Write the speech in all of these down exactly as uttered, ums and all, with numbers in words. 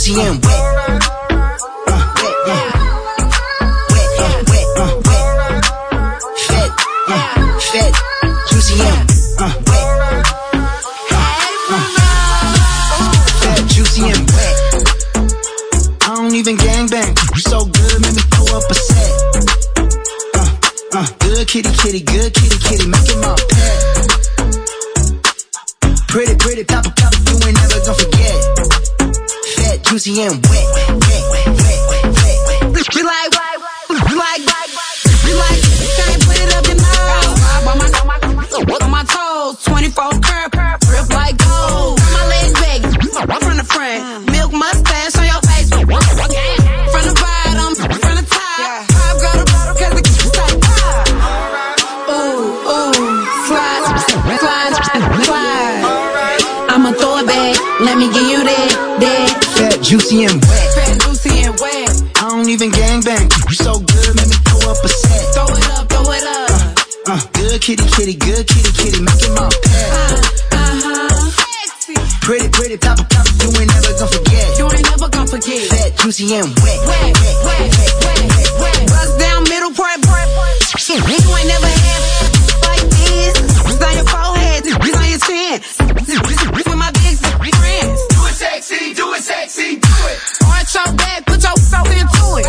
juicy and wet. Uh, wet, uh, wet, uh, wet, uh, wet. Fat, uh, fat, juicy and uh, wet. Uh, fat, juicy and wet. I don't even gangbang. You so good, make me throw up a set. Uh, uh, good kitty, kitty, good kitty, kitty, make it my pet. Pretty, pretty, pop, pop, you ain't never gonna forget. Fat, juicy, and wet, wet, wet, wet, wet, wet. We like, we like, we like, can't put it up your nose. On my, on my, on my toes, twenty-four curve, grip like gold. Turn my legs back, from the front, milk mustache on your face. From the bottom, from the top, pop go to bottom, cause the kiss like pop. Ooh, ooh, slide, slide, slide. I'ma throw it back, let me give you that, that. Fat, juicy, and wet. Fat, juicy, and wet. I don't even gangbang. You so good, make me throw up a set. Throw it up, throw it up. Uh, uh, good kitty, kitty, good kitty, kitty, make it my pet. Uh, uh-huh. Sexy. Pretty, pretty, pop, pop, you ain't never gonna forget. You ain't never gonna forget. Fat, juicy, and wet. Wet, wet, wet, wet, wet, wet. Bust down, middle part, part, part. You ain't never had like this. It's on your forehead, it's on your chin. With my big friends. Do it sexy, do it sexy, do it. Arch your back, put your soul into it.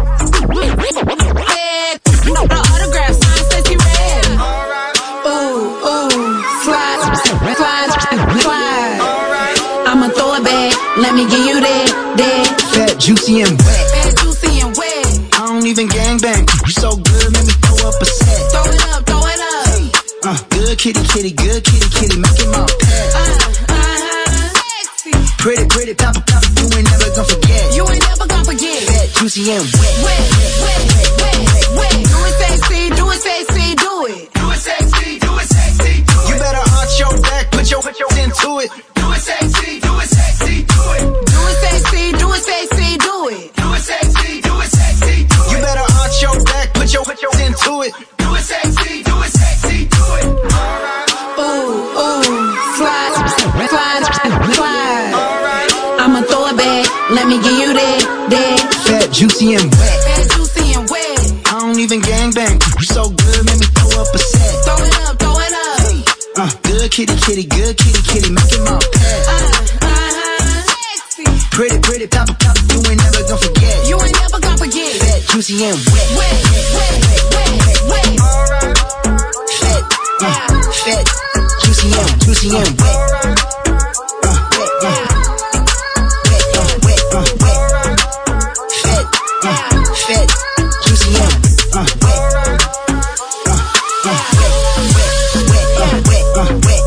Head, no, the autograph sign says he read. Ooh, ooh, slide, slide, slide. I'ma throw it back, let me give you that, that. Fat, juicy, and wet. Fat, juicy, and wet. I don't even gangbang. You so good, make me throw up a set. Throw it up, throw it up. Uh, good kitty, kitty, good kitty, kitty, make it my pet. Uh, uh-huh. Sexy. Pretty, pretty, pop, pop, you ain't never gonna forget. You ain't never gonna forget. Fat, juicy, and wet. Wet, wet, wet, wet, wet, wet. Do it sexy, do it sexy, do it. Do it sexy, do it sexy, do it. You better arch your back, put your, put your into it. Do it sexy, do it sexy, do it. Do it sexy, do it sexy, do it. Do it sexy, do it sexy, do it. You better arch your back, put your, put your into it. Do it sexy, do it sexy, do it. Ooh, ooh, slide, slide, slide. I'ma throw it back, let me give you that, that. Fat, juicy, and wet. Fat, juicy, and wet. I don't even gangbang. You so good, make me throw up a set. Throw it up, throw it up. Uh, good kitty, kitty, good kitty, kitty, make it my pet. Uh, uh-huh. Sexy. Pretty, pretty, pop, pop, you ain't never gonna forget. You ain't never gonna forget. Fat, juicy, and wet. Wet, wet, wet, wet, wet, wet. Fat, uh, fat, juicy, and juicy, and wet. Uh, wet, uh, wet, uh, wet, uh, wet. Fat, uh, fat, juicy, and uh, wet. Uh, uh, wet, wet, wet, uh, wet, uh, wet.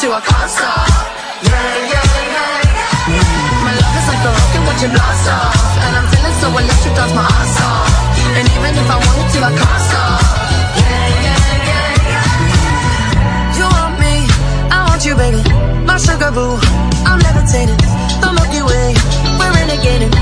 to, I can't stop. Yeah, yeah, yeah. My love is like a rocket watching blast off, and I'm feeling so electric, that's my ass off. And even if I wanted to, I can't stop. Yeah, yeah, yeah, yeah. You want me, I want you, baby. My sugar boo, I'm levitating. The Milky Way, we're renegading.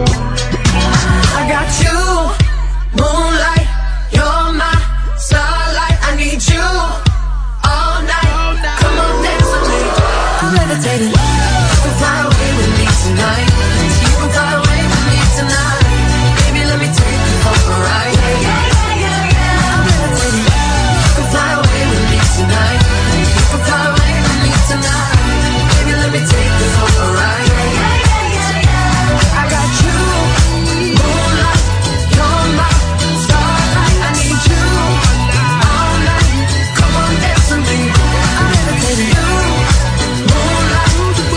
I got you, moonlight, you're my starlight. I need you all night. Come on, dance with me. I'm levitating. You can fly away with me tonight. You can fly away with me tonight. Baby, let me take you for a ride. Yeah, yeah, yeah, yeah. I'm levitating. You can fly away with me tonight. You can fly away with me tonight. Baby, let me take you for a ride. Yeah, yeah, yeah, yeah. I got you, moonlight, you're my starlight. I need you all night. Come on, dance with me. I'm levitating. You, moonlight,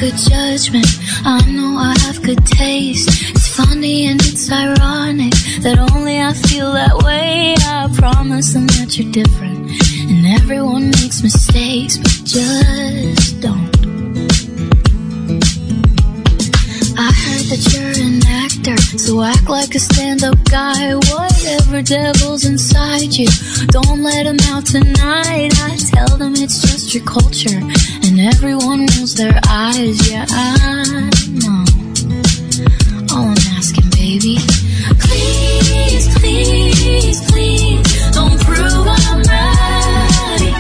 good judgment. I know I have good taste. It's funny and it's ironic that only I feel that way. I promise them that you're different, and everyone makes mistakes, but just don't. I heard that you're an actor, so act like a stand-up guy. Whatever devil's inside you, don't let him out tonight. I tell them it's just your culture, and everyone rolls their eyes. Yeah, I know. All I'm asking, baby, please, please, please, don't prove I'm right.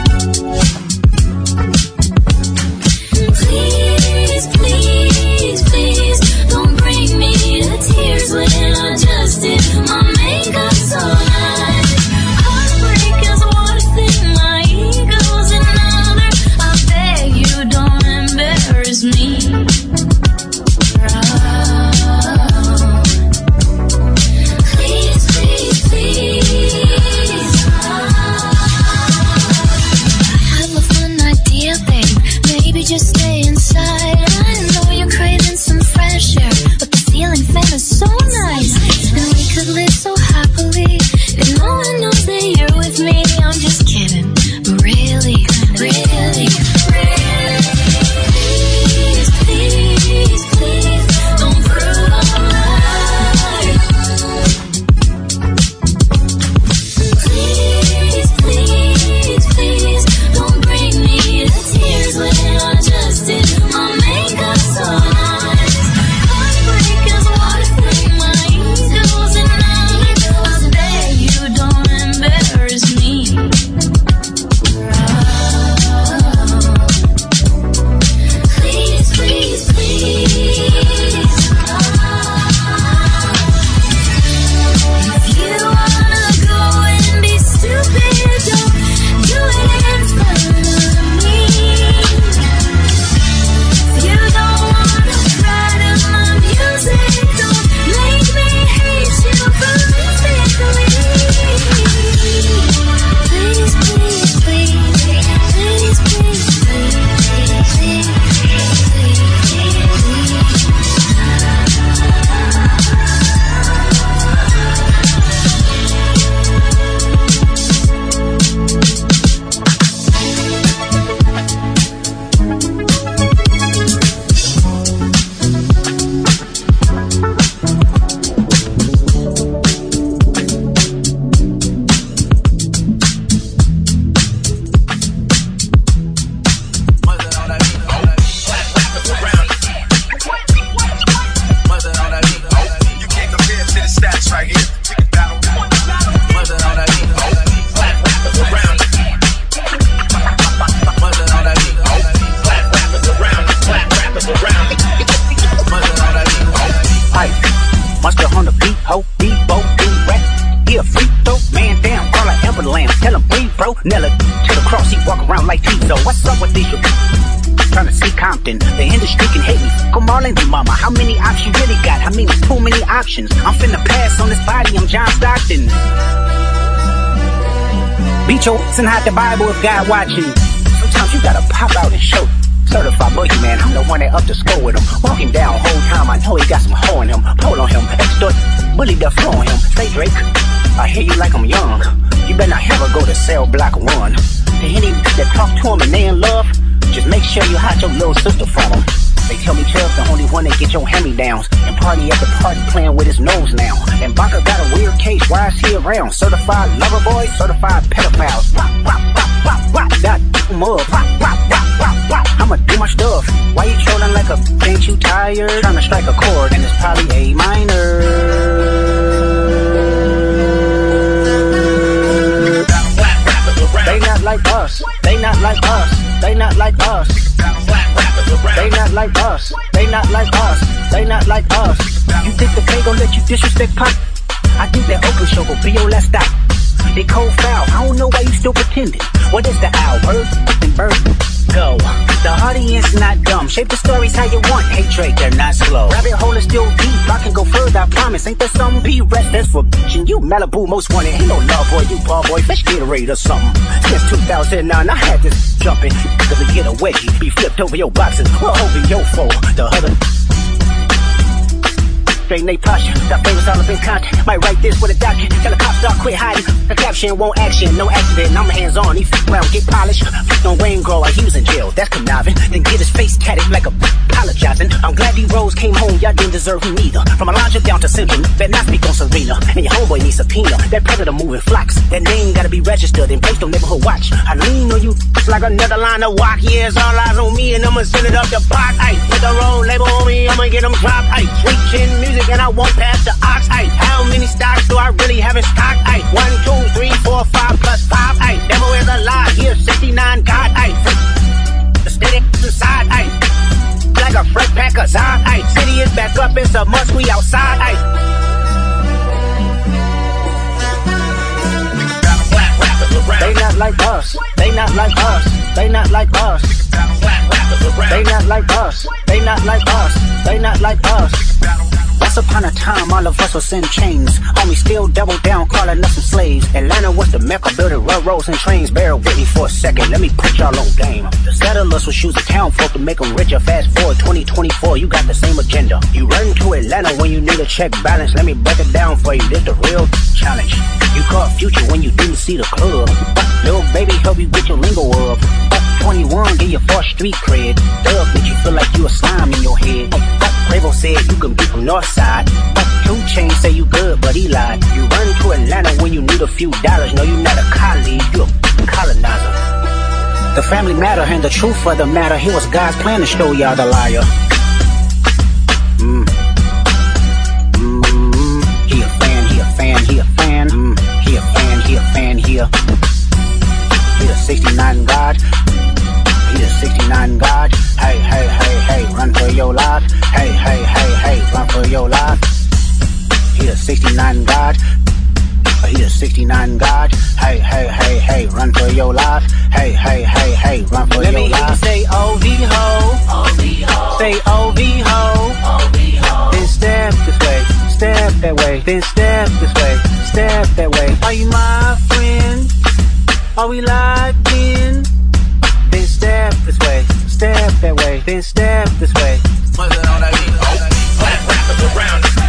Please, please, please, don't bring me to tears when I just did my makeup so nice. Heartbreak is one thing, my ego's another. I beg you, don't embarrass me. Please, please, please. I have a fun idea, babe. Maybe just stay inside. I know you're craving some fresh air, but the ceiling fan is so nice, and we could live so happily if no one knows that you're with me. I'm just kidding, but really, really, really, please, please, please, don't prove I'm right. Please, please, please, don't bring me to tears when I just did my makeup so nice. Heartbreak is one thing, my ego's another. I beg you, don't embarrass me. Please, please, please. If you wanna go and be stupid, don't do it in front of me. If you don't wanna cry to my music, don't make me hate you physically. Please, please, please, please, please, please, please, Monster on the beat, ho, Debo, D-Rex. He a freak, though, man down, call an ambulance. Tell him breathe, bro, Nella to the cross, he walk around like Tizo. What's up with these? Trying to see Compton, the industry can hate me. Come on in, mama, how many options you really got? I mean, too many options. I'm finna pass on this body, I'm John Stockton. Beat your and hide the Bible if God watching. Sometimes you gotta pop out and show. Certified boogeyman, I'm the one that up to score with him. Walk him down whole time, I know he got some hoe in him. Pull on him, extort, bully the flow on him. Say Drake, I hear you like I'm young. You better not ever go to cell block one. To any that talk to him and they in love, just make sure you hide your little sister from him. They tell me Chubb's the only one that get your hand-me-downs, and party at the party playing with his nose now. And Baka got a weird case, why is he around? Certified lover boy, certified pedophiles. Rock, rock, rock, rock, rock, that mud. Rock, rock, rock, rock, rock. I'ma do my stuff. Why you trolling like a, ain't you tired? Trying to strike a chord, and it's probably A minor. They not like us. They not like us. They not like us. They not like us. They not like us. They not like us. You think the K gon' let you disrespect Pop? I think that Oakland show will be your last stop. They cold foul. I don't know why you still pretending. What is the owl? Bird and bird. go. The audience not dumb. Shape the stories how you want. Hatred, they're not slow. Rabbit hole is still deep. I can go further, I promise. Ain't there some B-rest that's for bitchin'? You Malibu most wanted. Ain't no love boy, you ball boy. Fish Gatorade or something. Since two thousand nine, I had this jumping. Cause we get a wedgie. Be flipped over your boxes. Well, over your foe. The other... Straighten they posture, got favors all up in contact. Might write this with a document. Tell the cops start quit hiding. The caption won't action, no accident. I'm hands on, he f around, get polished. Flipped on Wayne Grow, he was in jail. That's conniving. Then get his face tatted like a apologizing. I'm glad these Rose came home, y'all didn't deserve him either. From Elijah down to Simpson, better not speak on Serena. And your homeboy needs subpoena. That predator moving flocks. That name gotta be registered and placed on neighborhood watch. I lean on you like another line of walk. Yeah, it's all eyes on me and I'ma send it up the box. Ay, put the road label on me, I'ma get them dropped. Ay, reaching music and I won't pass the ox. Ay, how many stocks do I really have in stock? Ay, one, two, three, four, five plus five. Ay, devil is a lie. Here, sixty-nine God. Ay, the steady inside. Ay, like a fresh pack of Zod. Ay, city is back up. It's a must. We outside. Ay. They not like us. They not like us. They not like us. They not like us. They not like us. They not like us. Once upon a time, all of us was in chains. Homie still double down, calling us some slaves. Atlanta was the mecca, building railroads and trains. Bear with me for a second, let me put y'all on game. The settlers was choosing town folk to make them richer. Fast forward twenty twenty-four, you got the same agenda. You run to Atlanta when you need a check balance. Let me break it down for you, this the real challenge. You caught Future when you didn't see the club. Little baby help you get your lingo up. twenty-one, get your first street cred. Thug make you feel like you a slime in your head. Quavo said you can be from Northside. Two Chainz say you good, but he lied. You run to Atlanta when you need a few dollars. No, you not a colleague, you a colonizer. The family matter and the truth of the matter. Here was God's plan to show y'all the liar. Mm. Mm. He a fan, he a fan, he a fan. Mm. He a fan, he a fan, he a... He a sixty-nine God. He a sixty-nine God. Hey, hey, hey, hey, run for your life. Hey, hey, hey, hey, run for your life. He a sixty-nine God. He a sixty-nine God. Hey, hey, hey, hey, run for your life. Hey, hey, hey, hey, run for Let your life. Let me hear you say O V ho. O V ho. Say O V ho. O V ho. Then step this way, step that way. Then step this way, step that way. Are you my friend? Are we locked in? Then step this way, step that way. Then step this way. What's it on that beat? Oh, black rappers around it.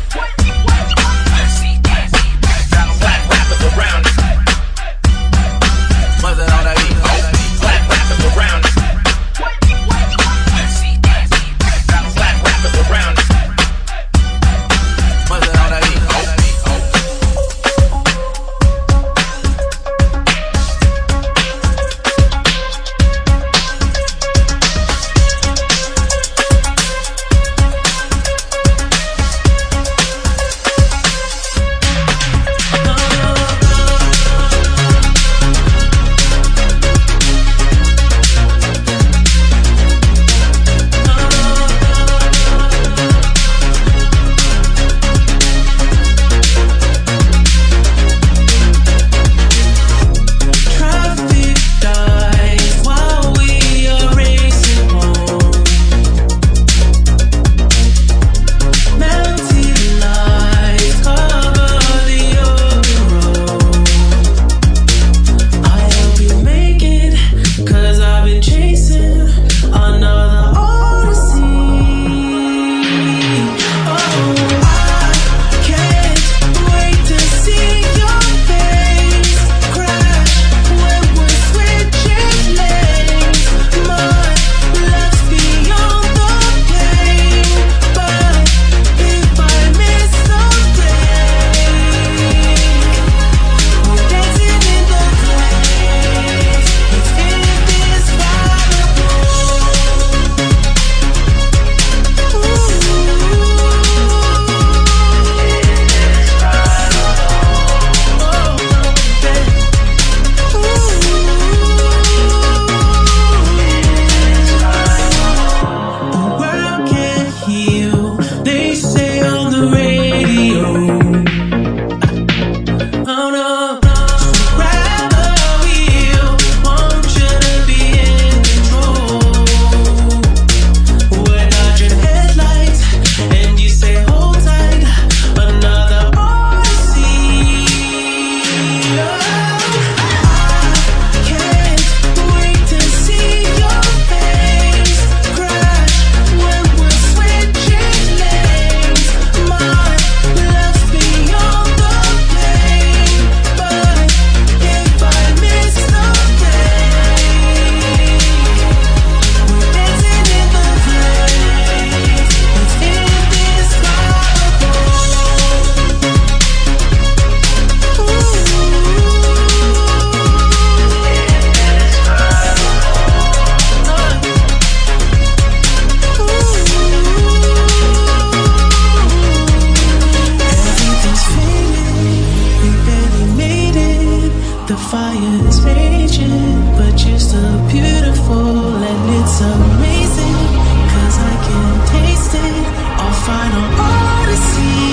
Black rappers around it. What's it on that beat? Oh, black rappers around it. Black rappers around it. What's it on that beat? The fire is raging, but you're still beautiful, and it's amazing, cause I can taste it, our final odyssey.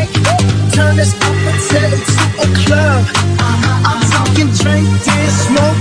Turn this up until it's a club. I'm talking drink, dance, smoke.